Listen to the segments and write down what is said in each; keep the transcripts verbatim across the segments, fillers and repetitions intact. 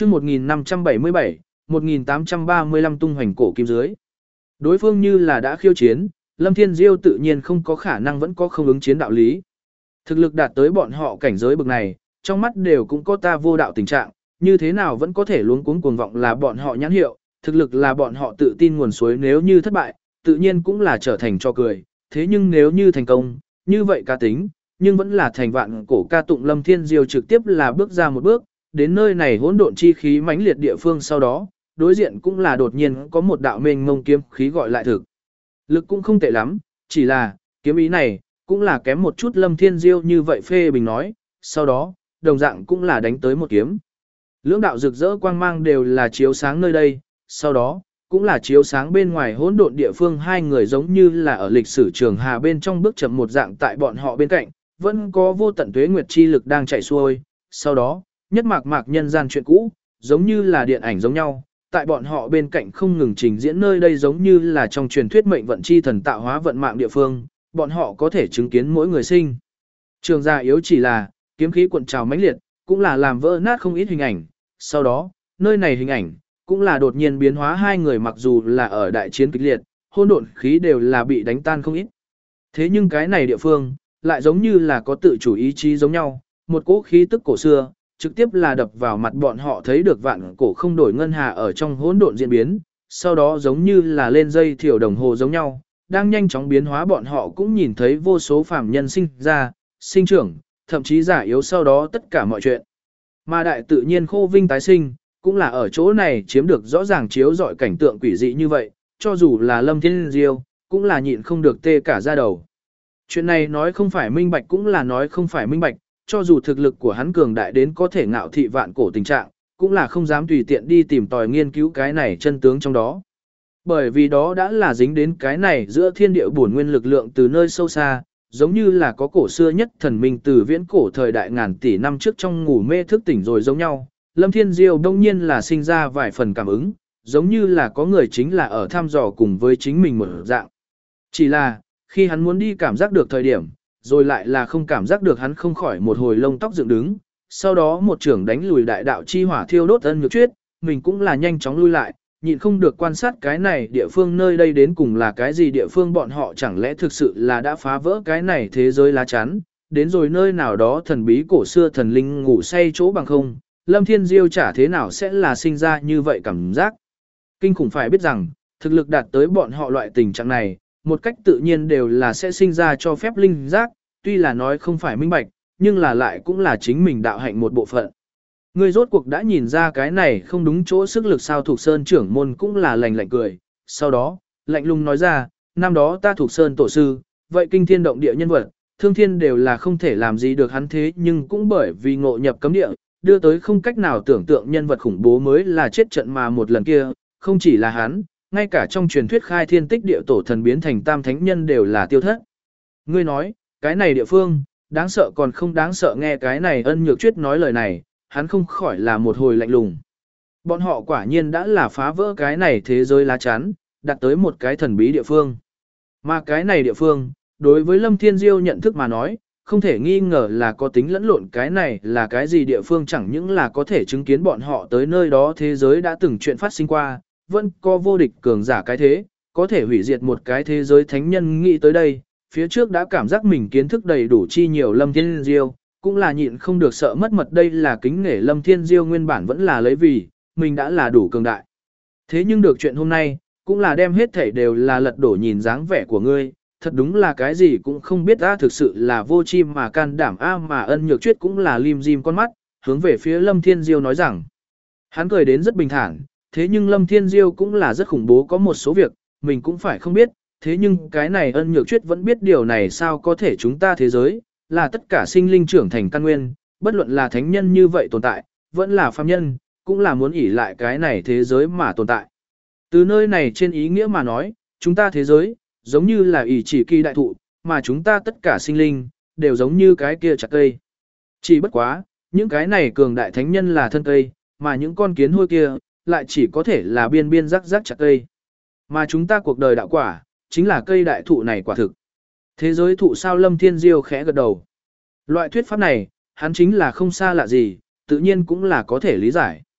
chương một nghìn năm trăm bảy mươi bảy, một nghìn tám trăm ba mươi lăm tung hoành cổ kim dưới. Đối phương như là đã khiêu chiến, Lâm Thiên Diêu tự nhiên không có khả năng vẫn có không ứng chiến đạo lý. Thực lực đạt tới bọn họ cảnh giới bực này, trong mắt đều cũng có ta vô đạo tình trạng, như thế nào vẫn có thể luống cuống cuồng vọng là bọn họ nhãn hiệu, thực lực là bọn họ tự tin nguồn suối, nếu như thất bại, tự nhiên cũng là trở thành cho cười, thế nhưng nếu như thành công, như vậy cá tính, nhưng vẫn là thành vạn cổ ca tụng. Lâm Thiên Diêu trực tiếp là bước ra một bước, đến nơi này hỗn độn chi khí mãnh liệt địa phương, sau đó, đối diện cũng là đột nhiên có một đạo mênh mông kiếm khí gọi lại thực. Lực cũng không tệ lắm, chỉ là, kiếm ý này, cũng là kém một chút. Lâm Thiên Diêu như vậy phê bình nói, sau đó, đồng dạng cũng là đánh tới một kiếm. Lưỡng đạo rực rỡ quang mang đều là chiếu sáng nơi đây, sau đó, cũng là chiếu sáng bên ngoài hỗn độn địa phương. Hai người giống như là ở lịch sử trường hà bên trong bước chậm một dạng, tại bọn họ bên cạnh, vẫn có vô tận tuế nguyệt chi lực đang chạy xuôi, sau đó, nhất mạc mạc nhân gian chuyện cũ, giống như là điện ảnh giống nhau, tại bọn họ bên cạnh không ngừng trình diễn. Nơi đây giống như là trong truyền thuyết mệnh vận chi thần tạo hóa vận mạng địa phương, bọn họ có thể chứng kiến mỗi người sinh. Trường gia yếu chỉ là, kiếm khí cuộn trào mãnh liệt, cũng là làm vỡ nát không ít hình ảnh, sau đó, nơi này hình ảnh, cũng là đột nhiên biến hóa. Hai người mặc dù là ở đại chiến kịch liệt, hỗn độn khí đều là bị đánh tan không ít. Thế nhưng cái này địa phương, lại giống như là có tự chủ ý chí giống nhau, một cỗ khí tức cổ xưa, trực tiếp là đập vào mặt bọn họ, thấy được vạn cổ không đổi ngân hà ở trong hỗn độn diễn biến, sau đó giống như là lên dây thiểu đồng hồ giống nhau, đang nhanh chóng biến hóa. Bọn họ cũng nhìn thấy vô số phàm nhân sinh ra, sinh trưởng, thậm chí giả yếu, sau đó tất cả mọi chuyện. Mà đại tự nhiên khô vinh tái sinh, cũng là ở chỗ này chiếm được rõ ràng chiếu rọi cảnh tượng quỷ dị như vậy, cho dù là Lâm Thiên Diêu, cũng là nhịn không được tê cả da đầu. Chuyện này nói không phải minh bạch cũng là nói không phải minh bạch, cho dù thực lực của hắn cường đại đến có thể ngạo thị vạn cổ tình trạng, cũng là không dám tùy tiện đi tìm tòi nghiên cứu cái này chân tướng trong đó. Bởi vì đó đã là dính đến cái này giữa thiên địa bổn nguyên lực lượng từ nơi sâu xa, giống như là có cổ xưa nhất thần minh từ viễn cổ thời đại ngàn tỷ năm trước trong ngủ mê thức tỉnh rồi giống nhau. Lâm Thiên Diêu đông nhiên là sinh ra vài phần cảm ứng, giống như là có người chính là ở thăm dò cùng với chính mình một dạng. Chỉ là, khi hắn muốn đi cảm giác được thời điểm, rồi lại là không cảm giác được, hắn không khỏi một hồi lông tóc dựng đứng, sau đó một trưởng đánh lùi đại đạo chi hỏa thiêu đốt Ân Nhược Chuyết, mình cũng là nhanh chóng lui lại, nhịn không được quan sát cái này địa phương, nơi đây đến cùng là cái gì địa phương, bọn họ chẳng lẽ thực sự là đã phá vỡ cái này thế giới lá chắn, đến rồi nơi nào đó thần bí cổ xưa thần linh ngủ say chỗ bằng không. Lâm Thiên Diêu chả thế nào sẽ là sinh ra như vậy cảm giác. Kinh khủng, phải biết rằng, thực lực đạt tới bọn họ loại tình trạng này, một cách tự nhiên đều là sẽ sinh ra cho phép linh giác, tuy là nói không phải minh bạch, nhưng là lại cũng là chính mình đạo hạnh một bộ phận. Người rốt cuộc đã nhìn ra cái này không đúng chỗ sức lực sao? Thuộc Sơn trưởng môn cũng là lạnh lạnh cười, sau đó, lạnh lùng nói ra, năm đó ta Thuộc Sơn tổ sư, vậy kinh thiên động địa nhân vật, thương thiên đều là không thể làm gì được hắn, thế nhưng cũng bởi vì ngộ nhập cấm địa, đưa tới không cách nào tưởng tượng nhân vật khủng bố mới là chết trận mà một lần kia, không chỉ là hắn, ngay cả trong truyền thuyết khai thiên tích địa tổ thần biến thành tam thánh nhân đều là tiêu thất. Ngươi nói, cái này địa phương, đáng sợ còn không đáng sợ? Nghe cái này Ân Nhược Chuyết nói lời này, hắn không khỏi là một hồi lạnh lùng. Bọn họ quả nhiên đã là phá vỡ cái này thế giới lá chắn, đặt tới một cái thần bí địa phương. Mà cái này địa phương, đối với Lâm Thiên Diêu nhận thức mà nói, không thể nghi ngờ là có tính lẫn lộn. Cái này là cái gì địa phương? Chẳng những là có thể chứng kiến bọn họ tới nơi đó thế giới đã từng chuyện phát sinh qua, vẫn có vô địch cường giả cái thế, có thể hủy diệt một cái thế giới thánh nhân. Nghĩ tới đây, phía trước đã cảm giác mình kiến thức đầy đủ chi nhiều Lâm Thiên Diêu, cũng là nhịn không được sợ mất mật. Đây là kính nể Lâm Thiên Diêu nguyên bản vẫn là lấy vì, mình đã là đủ cường đại. Thế nhưng được chuyện hôm nay, cũng là đem hết thảy đều là lật đổ. Nhìn dáng vẻ của ngươi, thật đúng là cái gì cũng không biết a, thực sự là vô chi mà can đảm a. Mà Ân Nhược Chuyết cũng là lim dim con mắt, hướng về phía Lâm Thiên Diêu nói rằng, hắn cười đến rất bình thản, thế nhưng Lâm Thiên Diêu cũng là rất khủng bố, có một số việc, mình cũng phải không biết, thế nhưng cái này Ân Nhược Chuyết vẫn biết điều này sao có thể? Chúng ta thế giới, là tất cả sinh linh trưởng thành căn nguyên, bất luận là thánh nhân như vậy tồn tại, vẫn là phàm nhân, cũng là muốn ỷ lại cái này thế giới mà tồn tại. Từ nơi này trên ý nghĩa mà nói, chúng ta thế giới, giống như là ỷ chỉ kỳ đại thụ, mà chúng ta tất cả sinh linh, đều giống như cái kia chặt cây. Chỉ bất quá, những cái này cường đại thánh nhân là thân cây, mà những con kiến hôi kia, lại chỉ có thể là biên biên rắc rắc chặt cây. Mà chúng ta cuộc đời đạo quả, chính là cây đại thụ này quả thực. Thế giới thụ sao? Lâm Thiên Diêu khẽ gật đầu. Loại thuyết pháp này, hắn chính là không xa lạ gì, tự nhiên cũng là có thể lý giải.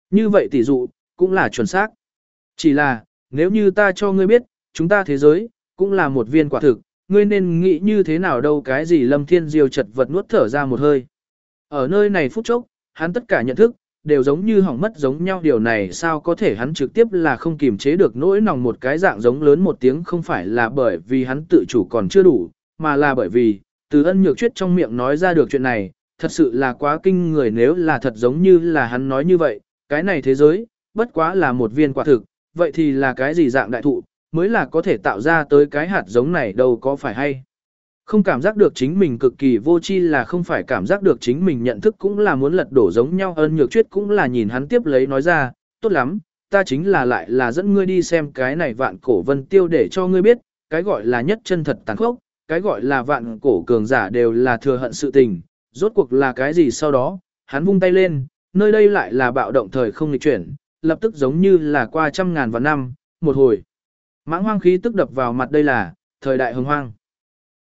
Như vậy tỷ dụ, cũng là chuẩn xác. Chỉ là, nếu như ta cho ngươi biết, chúng ta thế giới, cũng là một viên quả thực, ngươi nên nghĩ như thế nào đâu cái gì Lâm Thiên Diêu chật vật nuốt thở ra một hơi. Ở nơi này phút chốc, hắn tất cả nhận thức, đều giống như hỏng mất giống nhau điều này sao có thể hắn trực tiếp là không kiềm chế được nỗi lòng một cái dạng giống lớn một tiếng không phải là bởi vì hắn tự chủ còn chưa đủ, mà là bởi vì, từ ân nhược chuyết trong miệng nói ra được chuyện này, thật sự là quá kinh người nếu là thật giống như là hắn nói như vậy, cái này thế giới, bất quá là một viên quả thực, vậy thì là cái gì dạng đại thụ, mới là có thể tạo ra tới cái hạt giống này đâu có phải hay. Không cảm giác được chính mình cực kỳ vô tri là không phải cảm giác được chính mình nhận thức cũng là muốn lật đổ giống nhau ân nhược chuyết cũng là nhìn hắn tiếp lấy nói ra, tốt lắm, ta chính là lại là dẫn ngươi đi xem cái này vạn cổ vân tiêu để cho ngươi biết, cái gọi là nhất chân thật tàn khốc, cái gọi là vạn cổ cường giả đều là thừa hận sự tình, rốt cuộc là cái gì sau đó, hắn vung tay lên, nơi đây lại là bạo động thời không nghịch chuyển, lập tức giống như là qua trăm ngàn vạn năm, một hồi. Mãng hoang khí tức đập vào mặt đây là, thời đại hồng hoang.